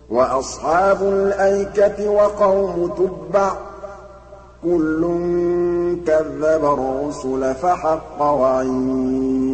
وَأَصْحَابُ الْأَيْكَةِ وَقَوْمُ تُبَّعٍ ۚ كُلٌّ كَذَّبَ الرُّسُلَ فَحَقَّ وَعِيدِ